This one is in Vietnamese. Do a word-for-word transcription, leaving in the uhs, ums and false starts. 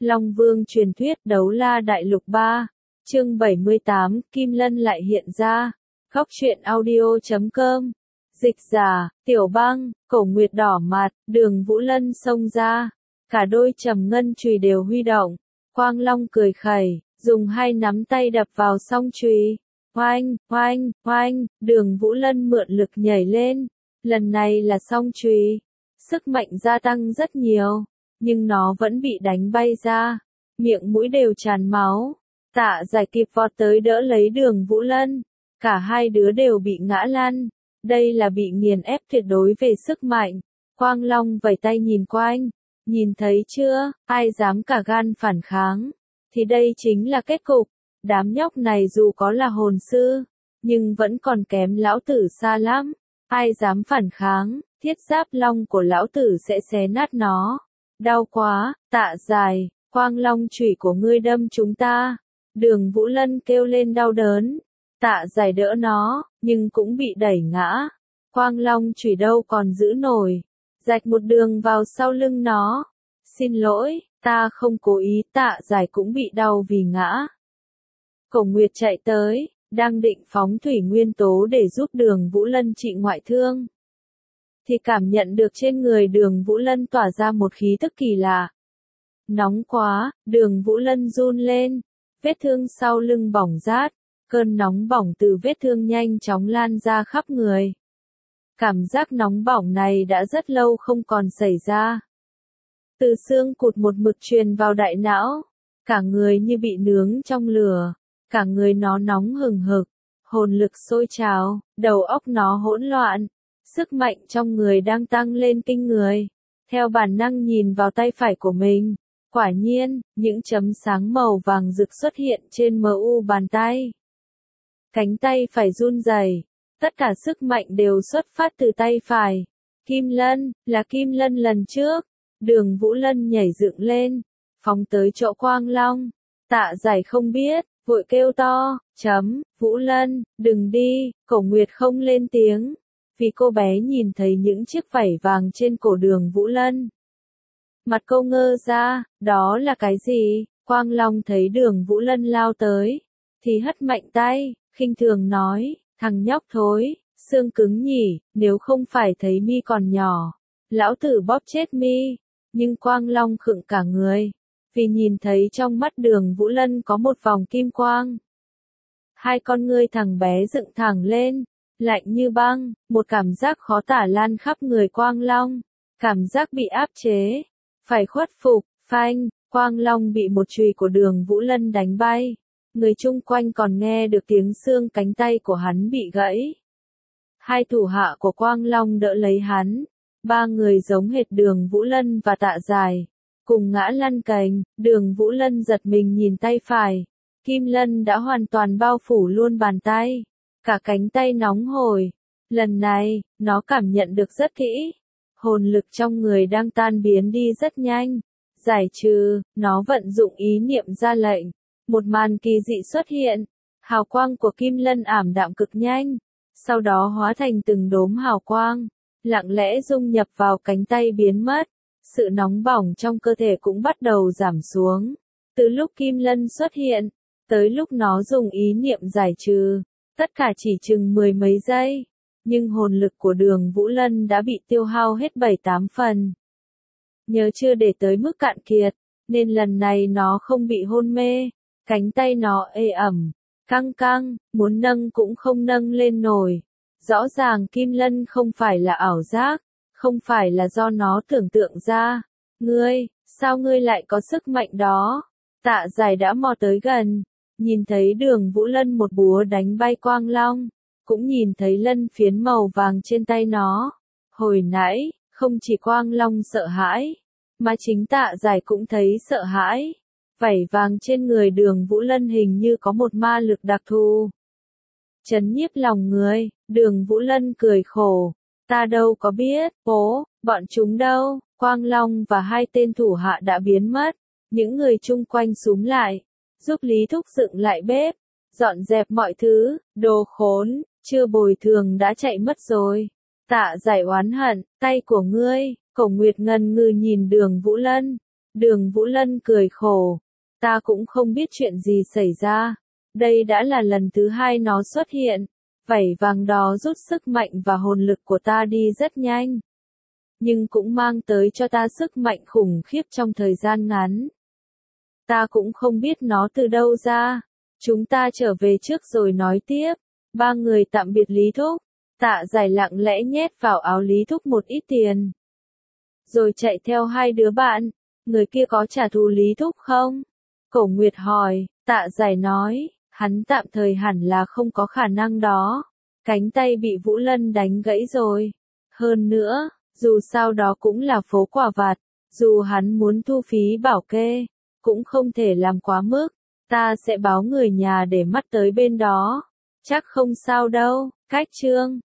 Long Vương truyền thuyết Đấu La Đại Lục ba, chương bảy mươi tám, Kim Lân lại hiện ra. Góc truyện audio chấm com. Dịch giả, Tiểu Băng, Cổ Nguyệt đỏ mặt, Đường Vũ Lân xông ra. Cả đôi trầm ngân chùy đều huy động. Quang Long cười khẩy, dùng hai nắm tay đập vào song chùy. Oanh, oanh, oanh, Đường Vũ Lân mượn lực nhảy lên. Lần này là song chùy. Sức mạnh gia tăng rất nhiều, nhưng nó vẫn bị đánh bay ra. Miệng mũi đều tràn máu. Tạ Giải kịp vọt tới đỡ lấy Đường Vũ Lân. Cả hai đứa đều bị ngã lăn. Đây là bị nghiền ép tuyệt đối về sức mạnh. Quang Long vẩy tay nhìn quanh. Nhìn thấy chưa, ai dám cả gan phản kháng. Thì đây chính là kết cục. Đám nhóc này dù có là hồn sư, nhưng vẫn còn kém lão tử xa lắm. Ai dám phản kháng, thiết giáp long của lão tử sẽ xé nát nó. Đau quá, Tạ Giải, Quang Long chủy của ngươi đâm chúng ta. Đường Vũ Lân kêu lên đau đớn. Tạ Giải đỡ nó, nhưng cũng bị đẩy ngã. Quang Long chủy đâu còn giữ nổi. Rạch một đường vào sau lưng nó. Xin lỗi, ta không cố ý. Tạ Giải cũng bị đau vì ngã. Cổ Nguyệt chạy tới, đang định phóng thủy nguyên tố để giúp Đường Vũ Lân trị ngoại thương. Thì cảm nhận được trên người Đường Vũ Lân tỏa ra một khí tức kỳ lạ. Nóng quá, Đường Vũ Lân run lên. Vết thương sau lưng bỏng rát. Cơn nóng bỏng từ vết thương nhanh chóng lan ra khắp người. Cảm giác nóng bỏng này đã rất lâu không còn xảy ra. Từ xương cụt một mực truyền vào đại não. Cả người như bị nướng trong lửa. Cả người nó nóng hừng hực. Hồn lực sôi trào, đầu óc nó hỗn loạn. Sức mạnh trong người đang tăng lên kinh người. Theo bản năng nhìn vào tay phải của mình. Quả nhiên, những chấm sáng màu vàng rực xuất hiện trên mờ u bàn tay. Cánh tay phải run rẩy, tất cả sức mạnh đều xuất phát từ tay phải. Kim Lân, là Kim Lân lần trước. Đường Vũ Lân nhảy dựng lên, phóng tới chỗ Quang Long. Tạ Giải không biết, vội kêu to, chấm, Vũ Lân, đừng đi. Cổ Nguyệt không lên tiếng, vì cô bé nhìn thấy những chiếc vảy vàng trên cổ Đường Vũ Lân. Mặt cô ngơ ra, đó là cái gì? Quang Long thấy Đường Vũ Lân lao tới, thì hất mạnh tay, khinh thường nói, thằng nhóc thối, xương cứng nhỉ, nếu không phải thấy mi còn nhỏ, lão tử bóp chết mi. Nhưng Quang Long khựng cả người, vì nhìn thấy trong mắt Đường Vũ Lân có một vòng kim quang. Hai con ngươi thằng bé dựng thẳng lên, lạnh như băng, một cảm giác khó tả lan khắp người Quang Long, cảm giác bị áp chế, phải khuất phục. Phanh, Quang Long bị một chùy của Đường Vũ Lân đánh bay. Người chung quanh còn nghe được tiếng xương cánh tay của hắn bị gãy. Hai thủ hạ của Quang Long đỡ lấy hắn. Ba người giống hệt Đường Vũ Lân và Tạ Giải, cùng ngã lăn cành. Đường Vũ Lân giật mình nhìn tay phải. Kim Lân đã hoàn toàn bao phủ luôn bàn tay. Cả cánh tay nóng hổi. Lần này, nó cảm nhận được rất kỹ. Hồn lực trong người đang tan biến đi rất nhanh. Giải trừ, nó vận dụng ý niệm ra lệnh. Một màn kỳ dị xuất hiện. Hào quang của Kim Lân ảm đạm cực nhanh. Sau đó hóa thành từng đốm hào quang. Lặng lẽ dung nhập vào cánh tay biến mất. Sự nóng bỏng trong cơ thể cũng bắt đầu giảm xuống. Từ lúc Kim Lân xuất hiện, tới lúc nó dùng ý niệm giải trừ, tất cả chỉ chừng mười mấy giây. Nhưng hồn lực của Đường Vũ Lân đã bị tiêu hao hết bảy tám phần. Nhớ chưa để tới mức cạn kiệt, nên lần này nó không bị hôn mê. Cánh tay nó ê ẩm, căng căng, muốn nâng cũng không nâng lên nổi. Rõ ràng Kim Lân không phải là ảo giác, không phải là do nó tưởng tượng ra. Ngươi, sao ngươi lại có sức mạnh đó? Tạ Giải đã mò tới gần, nhìn thấy Đường Vũ Lân một búa đánh bay Quang Long, cũng nhìn thấy lân phiến màu vàng trên tay nó. Hồi nãy, không chỉ Quang Long sợ hãi, mà chính Tạ Giải cũng thấy sợ hãi. Vảy vàng trên người Đường Vũ Lân hình như có một ma lực đặc thù. Chấn nhiếp lòng người. Đường Vũ Lân cười khổ. Ta đâu có biết, bố, bọn chúng đâu. Quang Long và hai tên thủ hạ đã biến mất. Những người chung quanh xúm lại, giúp Lý Thúc dựng lại bếp, dọn dẹp mọi thứ. Đồ khốn, chưa bồi thường đã chạy mất rồi. Tạ Giải oán hận, tay của ngươi. Cổ Nguyệt ngần ngừ nhìn Đường Vũ Lân. Đường Vũ Lân cười khổ. Ta cũng không biết chuyện gì xảy ra. Đây đã là lần thứ hai nó xuất hiện. Vảy vàng đó rút sức mạnh và hồn lực của ta đi rất nhanh. Nhưng cũng mang tới cho ta sức mạnh khủng khiếp trong thời gian ngắn. Ta cũng không biết nó từ đâu ra. Chúng ta trở về trước rồi nói tiếp. Ba người tạm biệt Lý Thúc. Tạ Giải lặng lẽ nhét vào áo Lý Thúc một ít tiền. Rồi chạy theo hai đứa bạn. Người kia có trả thù Lý Thúc không? Cổ Nguyệt hỏi. Tạ Giải nói, hắn tạm thời hẳn là không có khả năng đó. Cánh tay bị Vũ Lân đánh gãy rồi. Hơn nữa, dù sao đó cũng là phố quả vặt. Dù hắn muốn thu phí bảo kê, cũng không thể làm quá mức. Ta sẽ báo người nhà để mắt tới bên đó. Chắc không sao đâu. Cách chương